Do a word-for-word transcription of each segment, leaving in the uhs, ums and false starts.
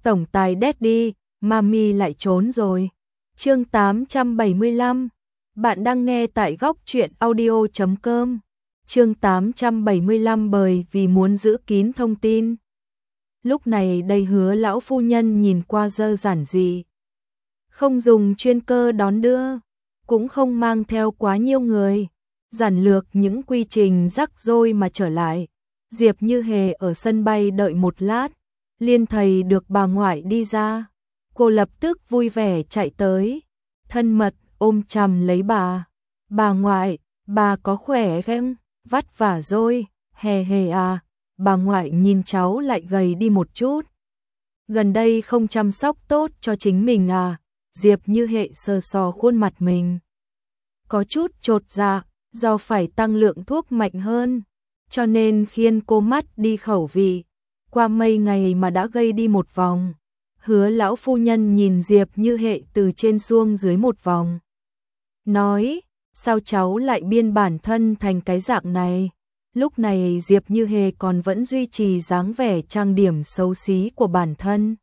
tổng tài Daddy, Mami lại trốn rồi. Chương tám trăm bảy mươi lăm. Bạn đang nghe tại góc truyện audio chấm com. Chương tám trăm bảy mươi lăm bởi vì muốn giữ kín thông tin. Lúc này đây Hứa lão phu nhân nhìn qua dơ giản dị. Không dùng chuyên cơ đón đưa, cũng không mang theo quá nhiều người. Giản lược những quy trình rắc rối mà trở lại. Diệp Như Hề ở sân bay đợi một lát, liên thầy được bà ngoại đi ra. Cô lập tức vui vẻ chạy tới, thân mật ôm chầm lấy bà. Bà ngoại, bà có khỏe không? Vất vả rồi, Hề Hề à. Bà ngoại nhìn cháu lại gầy đi một chút. Gần đây không chăm sóc tốt cho chính mình à? Diệp Như Hề sờ sò khuôn mặt mình. Có chút chột dạ, do phải tăng lượng thuốc mạnh hơn, cho nên khiến cô mất đi khẩu vị. Qua mấy ngày mà đã gây đi một vòng. Hứa lão phu nhân nhìn Diệp Như Hề từ trên xuống dưới một vòng. Nói, sao cháu lại biên bản thân thành cái dạng này? Lúc này Diệp Như Hề còn vẫn duy trì dáng vẻ trang điểm xấu xí của bản thân.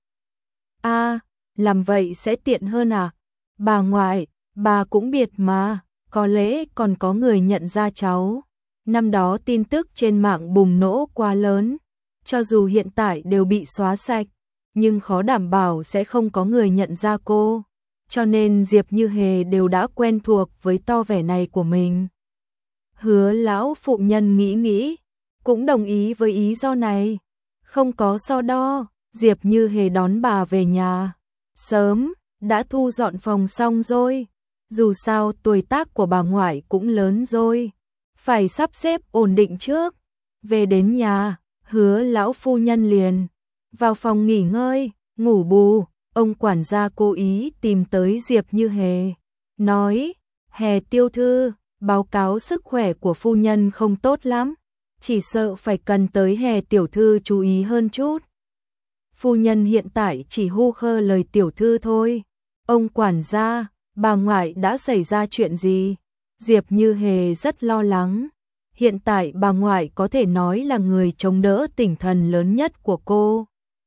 A, à, làm vậy sẽ tiện hơn à? Bà ngoại, bà cũng biết mà, có lẽ còn có người nhận ra cháu. Năm đó tin tức trên mạng bùng nổ quá lớn, cho dù hiện tại đều bị xóa sạch, nhưng khó đảm bảo sẽ không có người nhận ra cô. Cho nên Diệp Như Hề đều đã quen thuộc với to vẻ này của mình. Hứa lão phụ nhân nghĩ nghĩ, cũng đồng ý với ý do này. Không có so đo, Diệp Như Hề đón bà về nhà. Sớm, đã thu dọn phòng xong rồi. Dù sao tuổi tác của bà ngoại cũng lớn rồi, phải sắp xếp ổn định trước. Về đến nhà, Hứa lão phu nhân liền vào phòng nghỉ ngơi, ngủ bù. Ông quản gia cố ý tìm tới Diệp Như Hề, nói, Hề tiểu thư, báo cáo sức khỏe của phu nhân không tốt lắm, chỉ sợ phải cần tới Hề tiểu thư chú ý hơn chút. Phu nhân hiện tại chỉ hu khơ lời tiểu thư thôi. Ông quản gia, bà ngoại đã xảy ra chuyện gì? Diệp Như Hề rất lo lắng. Hiện tại bà ngoại có thể nói là người chống đỡ tinh thần lớn nhất của cô.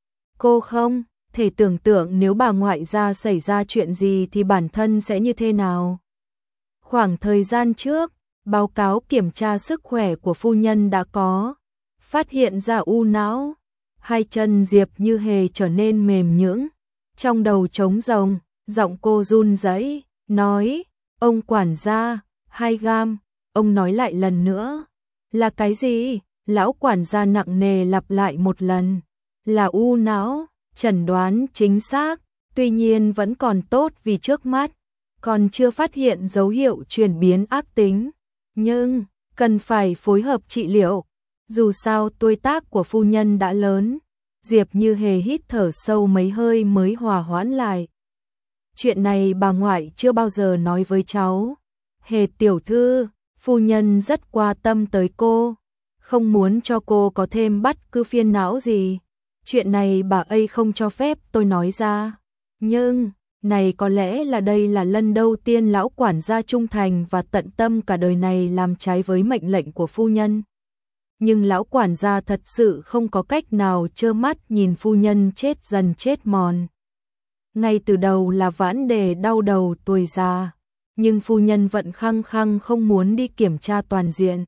Cô không thể tưởng tượng nếu bà ngoại ra xảy ra chuyện gì thì bản thân sẽ như thế nào. Khoảng thời gian trước, báo cáo kiểm tra sức khỏe của phu nhân đã có, phát hiện ra u não. Hai chân Diệp Như Hề trở nên mềm nhũn, trong đầu trống rỗng, giọng cô run rẩy, nói, ông quản gia, hai gam. Ông nói lại lần nữa, là cái gì? Lão quản gia nặng nề lặp lại một lần, là u não. Chẩn đoán chính xác, tuy nhiên vẫn còn tốt vì trước mắt còn chưa phát hiện dấu hiệu chuyển biến ác tính, nhưng cần phải phối hợp trị liệu. Dù sao tuổi tác của phu nhân đã lớn. Diệp Như Hề hít thở sâu mấy hơi mới hòa hoãn lại. Chuyện này bà ngoại chưa bao giờ nói với cháu. Hề tiểu thư, phu nhân rất quan tâm tới cô, không muốn cho cô có thêm bất cứ phiền não gì. Chuyện này bà ấy không cho phép tôi nói ra. Nhưng, này có lẽ là đây là lần đầu tiên lão quản gia trung thành và tận tâm cả đời này làm trái với mệnh lệnh của phu nhân. Nhưng lão quản gia thật sự không có cách nào trơ mắt nhìn phu nhân chết dần chết mòn. Ngay từ đầu là vãn đề đau đầu tuổi già, nhưng phu nhân vẫn khăng khăng không muốn đi kiểm tra toàn diện.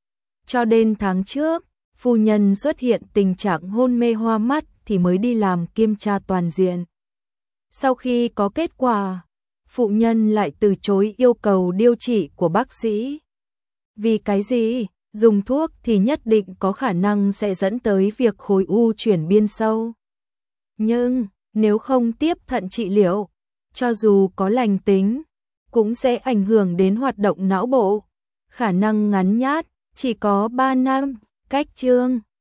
Cho đến tháng trước, phu nhân xuất hiện tình trạng hôn mê hoa mắt thì mới đi làm kiểm tra toàn diện. Sau khi có kết quả, phụ nhân lại từ chối yêu cầu điều trị của bác sĩ. Vì cái gì? Dùng thuốc thì nhất định có khả năng sẽ dẫn tới việc khối u chuyển biến sâu. Nhưng, nếu không tiếp thận trị liệu, cho dù có lành tính, cũng sẽ ảnh hưởng đến hoạt động não bộ. Khả năng ngắn nhát, chỉ có ba năm. Cách chương